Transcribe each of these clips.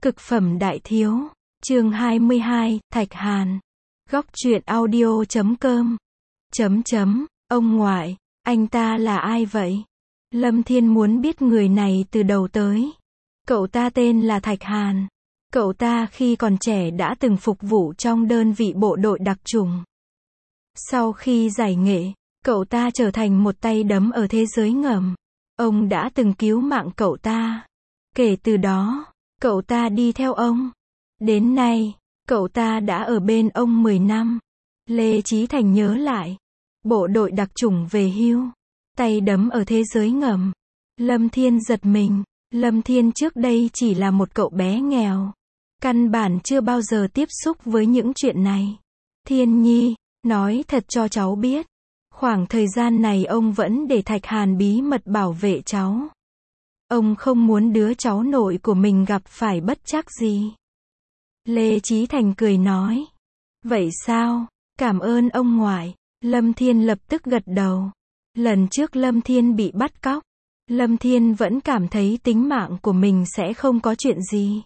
Cực phẩm đại thiếu. Chương 22, Thạch Hàn. Góc truyện audio.com. Ông ngoại, anh ta là ai vậy? Lâm Thiên muốn biết người này từ đầu tới. Cậu ta tên là Thạch Hàn. Cậu ta khi còn trẻ đã từng phục vụ trong đơn vị bộ đội đặc chủng. Sau khi giải nghệ, cậu ta trở thành một tay đấm ở thế giới ngầm. Ông đã từng cứu mạng cậu ta. Kể từ đó, cậu ta đi theo ông. Đến nay, cậu ta đã ở bên ông 10 năm. Lê Chí Thành nhớ lại. Bộ đội đặc chủng về hưu. Tay đấm ở thế giới ngầm. Lâm Thiên giật mình. Lâm Thiên trước đây chỉ là một cậu bé nghèo. Căn bản chưa bao giờ tiếp xúc với những chuyện này. Thiên Nhi, nói thật cho cháu biết. Khoảng thời gian này ông vẫn để Thạch Hàn bí mật bảo vệ cháu. Ông không muốn đứa cháu nội của mình gặp phải bất trắc gì. Lê Chí Thành cười nói. Vậy sao? Cảm ơn ông ngoại. Lâm Thiên lập tức gật đầu. Lần trước Lâm Thiên bị bắt cóc, Lâm Thiên vẫn cảm thấy tính mạng của mình sẽ không có chuyện gì.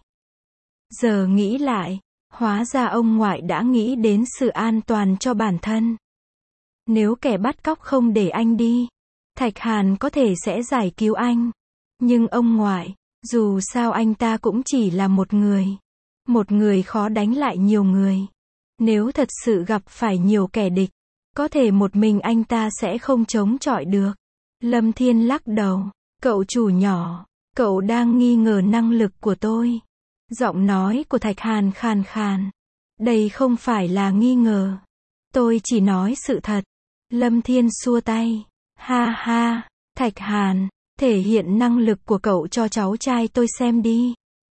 Giờ nghĩ lại, hóa ra ông ngoại đã nghĩ đến sự an toàn cho bản thân. Nếu kẻ bắt cóc không để anh đi, Thạch Hàn có thể sẽ giải cứu anh. Nhưng ông ngoại, dù sao anh ta cũng chỉ là một người. Một người khó đánh lại nhiều người. Nếu thật sự gặp phải nhiều kẻ địch, có thể một mình anh ta sẽ không chống chọi được. Lâm Thiên lắc đầu. Cậu chủ nhỏ, cậu đang nghi ngờ năng lực của tôi. Giọng nói của Thạch Hàn khàn khàn. Đây không phải là nghi ngờ. Tôi chỉ nói sự thật. Lâm Thiên xua tay. Ha ha, Thạch Hàn, thể hiện năng lực của cậu cho cháu trai tôi xem đi.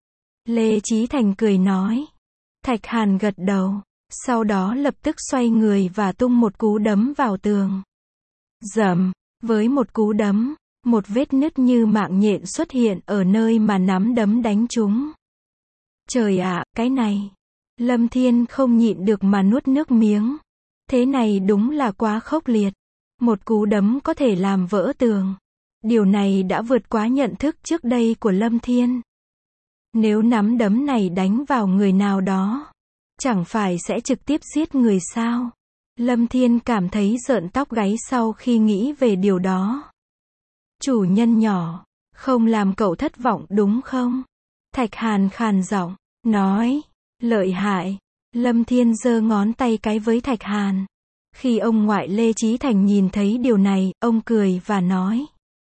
Lê Chí Thành cười nói. Thạch Hàn gật đầu. Sau đó lập tức xoay người và tung một cú đấm vào tường. Rầm, với một cú đấm, một vết nứt như mạng nhện xuất hiện ở nơi mà nắm đấm đánh trúng. Trời ạ, cái này. Lâm Thiên không nhịn được mà nuốt nước miếng. Thế này đúng là quá khốc liệt. Một cú đấm có thể làm vỡ tường. Điều này đã vượt quá nhận thức trước đây của Lâm Thiên. Nếu nắm đấm này đánh vào người nào đó, chẳng phải sẽ trực tiếp giết người sao? Lâm Thiên cảm thấy rợn tóc gáy sau khi nghĩ về điều đó. Chủ nhân nhỏ, không làm cậu thất vọng đúng không? Thạch Hàn khàn giọng, nói, lợi hại. Lâm Thiên giơ ngón tay cái với Thạch Hàn. Khi ông ngoại Lê Chí Thành nhìn thấy điều này, ông cười và nói.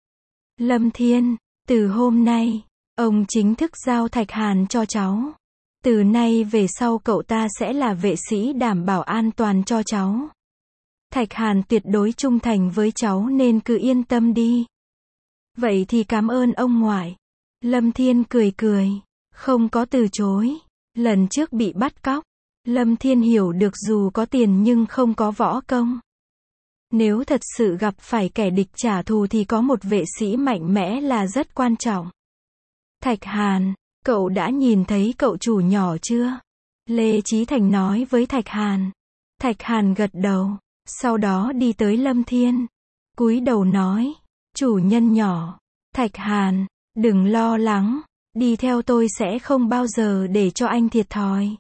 Lâm Thiên, từ hôm nay, ông chính thức giao Thạch Hàn cho cháu. Từ nay về sau cậu ta sẽ là vệ sĩ đảm bảo an toàn cho cháu. Thạch Hàn tuyệt đối trung thành với cháu nên cứ yên tâm đi. Vậy thì cảm ơn ông ngoại. Lâm Thiên cười cười, không có từ chối. Lần trước bị bắt cóc, Lâm Thiên hiểu được dù có tiền nhưng không có võ công. Nếu thật sự gặp phải kẻ địch trả thù thì có một vệ sĩ mạnh mẽ là rất quan trọng. Thạch Hàn, cậu đã nhìn thấy cậu chủ nhỏ chưa? Lê Chí Thành nói với Thạch Hàn. Thạch Hàn gật đầu, sau đó đi tới Lâm Thiên. Cúi đầu nói, chủ nhân nhỏ. Thạch Hàn, đừng lo lắng, đi theo tôi sẽ không bao giờ để cho anh thiệt thòi.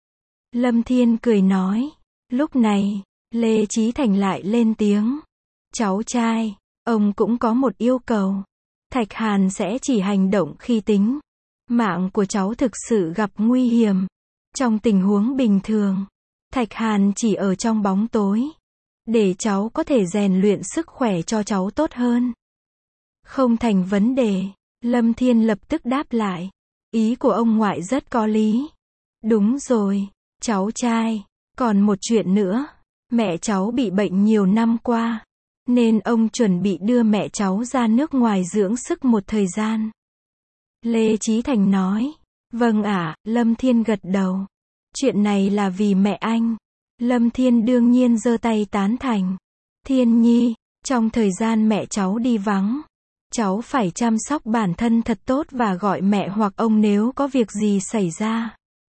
Lâm Thiên cười nói. Lúc này, Lê Chí Thành lại lên tiếng. Cháu trai, ông cũng có một yêu cầu. Thạch Hàn sẽ chỉ hành động khi tính mạng của cháu thực sự gặp nguy hiểm. Trong tình huống bình thường, Thạch Hàn chỉ ở trong bóng tối, để cháu có thể rèn luyện sức khỏe cho cháu tốt hơn. Không thành vấn đề. Lâm Thiên lập tức đáp lại. Ý của ông ngoại rất có lý. Đúng rồi, cháu trai. Còn một chuyện nữa. Mẹ cháu bị bệnh nhiều năm qua, nên ông chuẩn bị đưa mẹ cháu ra nước ngoài dưỡng sức một thời gian. Lê Chí Thành nói. Vâng ạ, Lâm Thiên gật đầu. Chuyện này là vì mẹ anh. Lâm Thiên đương nhiên giơ tay tán thành. Thiên Nhi, trong thời gian mẹ cháu đi vắng, cháu phải chăm sóc bản thân thật tốt và gọi mẹ hoặc ông nếu có việc gì xảy ra.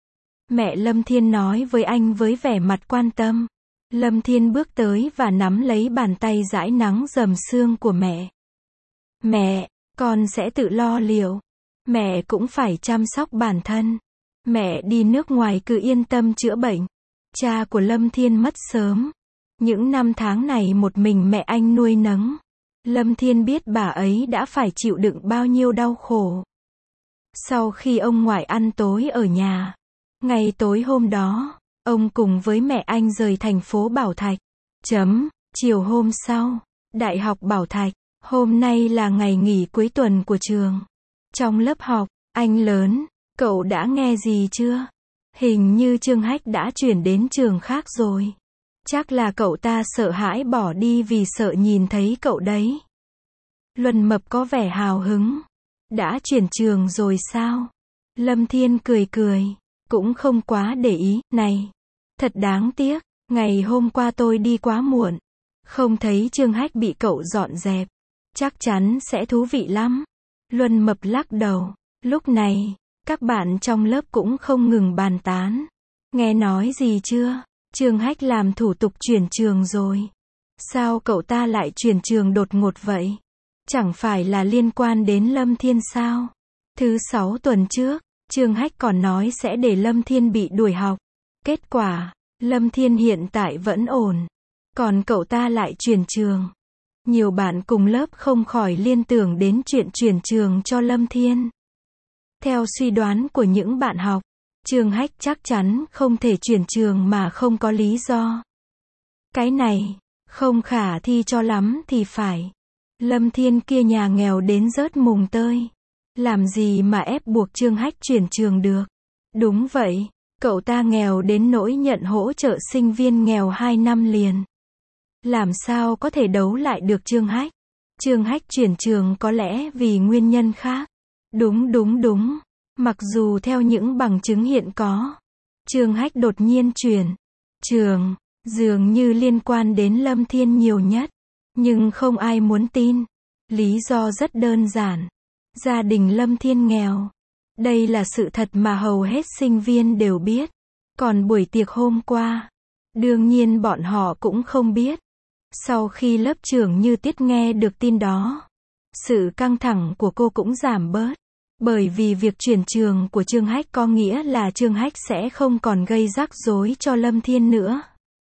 Mẹ Lâm Thiên nói với anh với vẻ mặt quan tâm. Lâm Thiên bước tới và nắm lấy bàn tay dãi nắng rầm sương của mẹ. Mẹ, con sẽ tự lo liệu. Mẹ cũng phải chăm sóc bản thân. Mẹ đi nước ngoài cứ yên tâm chữa bệnh. Cha của Lâm Thiên mất sớm. Những năm tháng này một mình mẹ anh nuôi nấng. Lâm Thiên biết bà ấy đã phải chịu đựng bao nhiêu đau khổ. Sau khi ông ngoại ăn tối ở nhà, ngày tối hôm đó, ông cùng với mẹ anh rời thành phố Bảo Thạch. Chiều hôm sau, Đại học Bảo Thạch, hôm nay là ngày nghỉ cuối tuần của trường. Trong lớp học, anh lớn, cậu đã nghe gì chưa? Hình như Trương Hách đã chuyển đến trường khác rồi. Chắc là cậu ta sợ hãi bỏ đi vì sợ nhìn thấy cậu đấy. Luân Mập có vẻ hào hứng. Đã chuyển trường rồi sao? Lâm Thiên cười cười, cũng không quá để ý. Này, thật đáng tiếc, ngày hôm qua tôi đi quá muộn, không thấy Trương Hách bị cậu dọn dẹp. Chắc chắn sẽ thú vị lắm. Luân Mập lắc đầu. Lúc này, các bạn trong lớp cũng không ngừng bàn tán. Nghe nói gì chưa? Trương Hách làm thủ tục chuyển trường rồi. Sao cậu ta lại chuyển trường đột ngột vậy? Chẳng phải là liên quan đến Lâm Thiên sao? Thứ 6 tuần trước, Trương Hách còn nói sẽ để Lâm Thiên bị đuổi học. Kết quả, Lâm Thiên hiện tại vẫn ổn. Còn cậu ta lại chuyển trường. Nhiều bạn cùng lớp không khỏi liên tưởng đến chuyện chuyển trường cho Lâm Thiên. Theo suy đoán của những bạn học, Trương Hách chắc chắn không thể chuyển trường mà không có lý do. Cái này, không khả thi cho lắm thì phải. Lâm Thiên kia nhà nghèo đến rớt mùng tơi. Làm gì mà ép buộc Trương Hách chuyển trường được? Đúng vậy, cậu ta nghèo đến nỗi nhận hỗ trợ sinh viên nghèo 2 năm liền. Làm sao có thể đấu lại được Trương Hách? Trương Hách chuyển trường có lẽ vì nguyên nhân khác. Đúng. Mặc dù theo những bằng chứng hiện có, Trương Hách đột nhiên chuyển trường, dường như liên quan đến Lâm Thiên nhiều nhất. Nhưng không ai muốn tin. Lý do rất đơn giản. Gia đình Lâm Thiên nghèo. Đây là sự thật mà hầu hết sinh viên đều biết. Còn buổi tiệc hôm qua, đương nhiên bọn họ cũng không biết. Sau khi lớp trưởng Như Tiết nghe được tin đó, sự căng thẳng của cô cũng giảm bớt. Bởi vì việc chuyển trường của Trương Hách có nghĩa là Trương Hách sẽ không còn gây rắc rối cho Lâm Thiên nữa.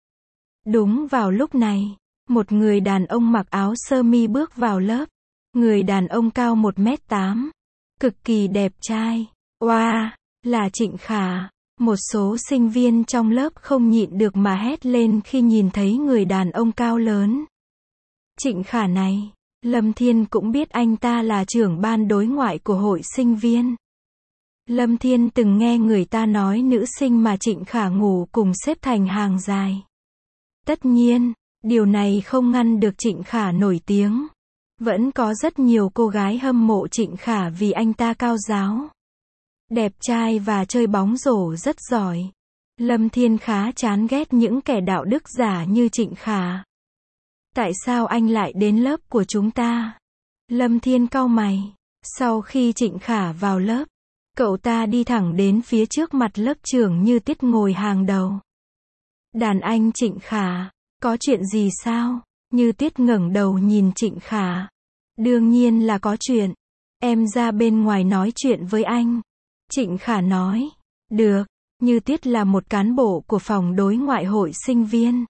Đúng vào lúc này, một người đàn ông mặc áo sơ mi bước vào lớp. Người đàn ông cao 1m8, cực kỳ đẹp trai. Wow, là Trịnh Khả. Một số sinh viên trong lớp không nhịn được mà hét lên khi nhìn thấy người đàn ông cao lớn. Trịnh Khả này, Lâm Thiên cũng biết anh ta là trưởng ban đối ngoại của hội sinh viên. Lâm Thiên từng nghe người ta nói nữ sinh mà Trịnh Khả ngủ cùng xếp thành hàng dài. Tất nhiên, điều này không ngăn được Trịnh Khả nổi tiếng. Vẫn có rất nhiều cô gái hâm mộ Trịnh Khả vì anh ta cao ráo, đẹp trai và chơi bóng rổ rất giỏi. Lâm Thiên khá chán ghét những kẻ đạo đức giả như Trịnh Khả. Tại sao anh lại đến lớp của chúng ta? Lâm Thiên cau mày. Sau khi Trịnh Khả vào lớp, cậu ta đi thẳng đến phía trước mặt lớp trưởng Như Tiết ngồi hàng đầu. Đàn anh Trịnh Khả, có chuyện gì sao? Như Tiết ngẩng đầu nhìn Trịnh Khả. Đương nhiên là có chuyện. Em ra bên ngoài nói chuyện với anh. Trịnh Khả nói. Được. Như Tiết là một cán bộ của phòng đối ngoại hội sinh viên.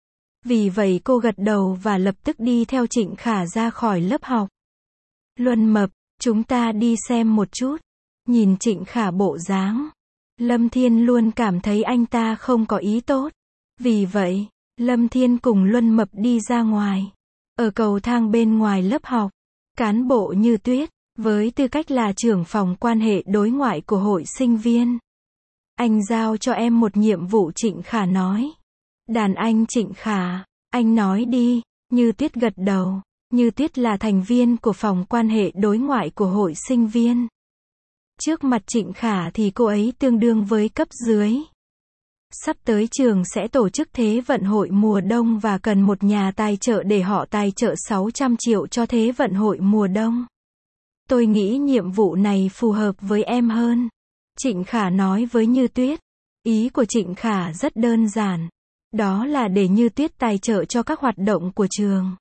Vì vậy cô gật đầu và lập tức đi theo Trịnh Khả ra khỏi lớp học. Luân Mập, chúng ta đi xem một chút. Nhìn Trịnh Khả bộ dáng, Lâm Thiên luôn cảm thấy anh ta không có ý tốt. Vì vậy, Lâm Thiên cùng Luân Mập đi ra ngoài. Ở cầu thang bên ngoài lớp học, cán bộ Như Tuyết, với tư cách là trưởng phòng quan hệ đối ngoại của hội sinh viên. Anh giao cho em một nhiệm vụ, Trịnh Khả nói. Đàn anh Trịnh Khả, anh nói đi. Như Tuyết gật đầu. Như Tuyết là thành viên của phòng quan hệ đối ngoại của hội sinh viên. Trước mặt Trịnh Khả thì cô ấy tương đương với cấp dưới. Sắp tới trường sẽ tổ chức Thế vận hội mùa đông và cần một nhà tài trợ để họ tài trợ 600 triệu cho Thế vận hội mùa đông. Tôi nghĩ nhiệm vụ này phù hợp với em hơn. Trịnh Khả nói với Như Tuyết. Ý của Trịnh Khả rất đơn giản. Đó là để Như Tuyết tài trợ cho các hoạt động của trường.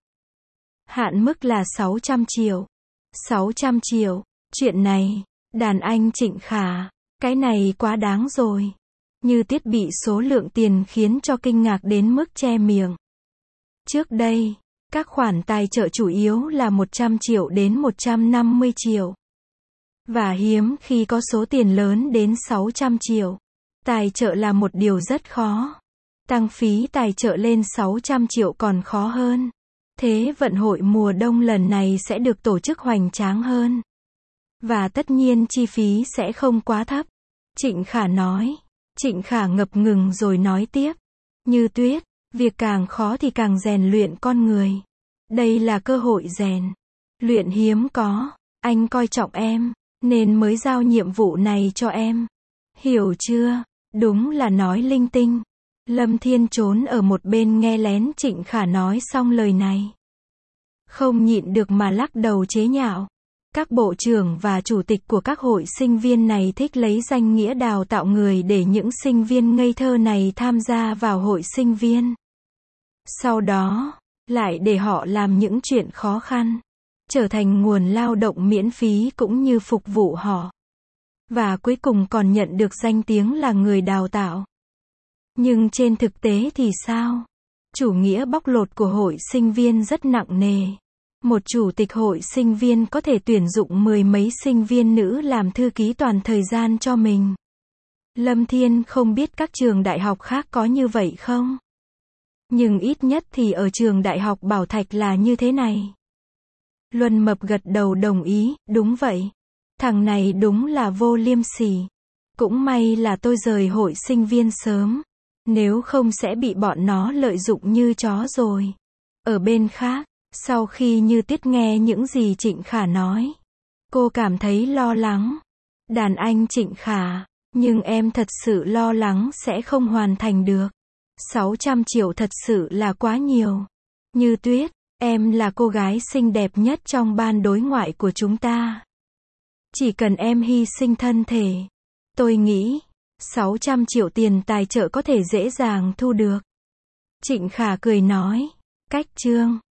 Hạn mức là 600 triệu. 600 triệu. Chuyện này, đàn anh Trịnh Khả, Cái này quá đáng rồi. Như Tuyết bị số lượng tiền khiến cho kinh ngạc đến mức che miệng. Trước đây, các khoản tài trợ chủ yếu là 100 triệu đến 150 triệu. Và hiếm khi có số tiền lớn đến 600 triệu. Tài trợ là một điều rất khó. Tăng phí tài trợ lên 600 triệu còn khó hơn. Thế vận hội mùa đông lần này sẽ được tổ chức hoành tráng hơn. Và tất nhiên chi phí sẽ không quá thấp. Trịnh Khả nói. Trịnh Khả ngập ngừng rồi nói tiếp. Như Tuyết, việc càng khó thì càng rèn luyện con người. Đây là cơ hội rèn luyện hiếm có. Anh coi trọng em, nên mới giao nhiệm vụ này cho em. Hiểu chưa? Đúng là nói linh tinh. Lâm Thiên trốn ở một bên nghe lén Trịnh Khả nói xong lời này. Không nhịn được mà lắc đầu chế nhạo. Các bộ trưởng và chủ tịch của các hội sinh viên này thích lấy danh nghĩa đào tạo người để những sinh viên ngây thơ này tham gia vào hội sinh viên. Sau đó, lại để họ làm những chuyện khó khăn. Trở thành nguồn lao động miễn phí cũng như phục vụ họ. Và cuối cùng còn nhận được danh tiếng là người đào tạo. Nhưng trên thực tế thì sao? Chủ nghĩa bóc lột của hội sinh viên rất nặng nề. Một chủ tịch hội sinh viên có thể tuyển dụng 10 mấy sinh viên nữ làm thư ký toàn thời gian cho mình. Lâm Thiên không biết các trường đại học khác có như vậy không? Nhưng ít nhất thì ở trường đại học Bảo Thạch là như thế này. Luân Mập gật đầu đồng ý, đúng vậy. Thằng này đúng là vô liêm sỉ. Cũng may là tôi rời hội sinh viên sớm. Nếu không sẽ bị bọn nó lợi dụng như chó rồi. Ở bên khác, sau khi Như Tuyết nghe những gì Trịnh Khả nói, cô cảm thấy lo lắng. Đàn anh Trịnh Khả, nhưng em thật sự lo lắng sẽ không hoàn thành được. 600 triệu thật sự là quá nhiều. Như Tuyết, em là cô gái xinh đẹp nhất trong ban đối ngoại của chúng ta. Chỉ cần em hy sinh thân thể, tôi nghĩ 600 triệu tiền tài trợ có thể dễ dàng thu được. Trịnh Khả cười nói, cách Trương.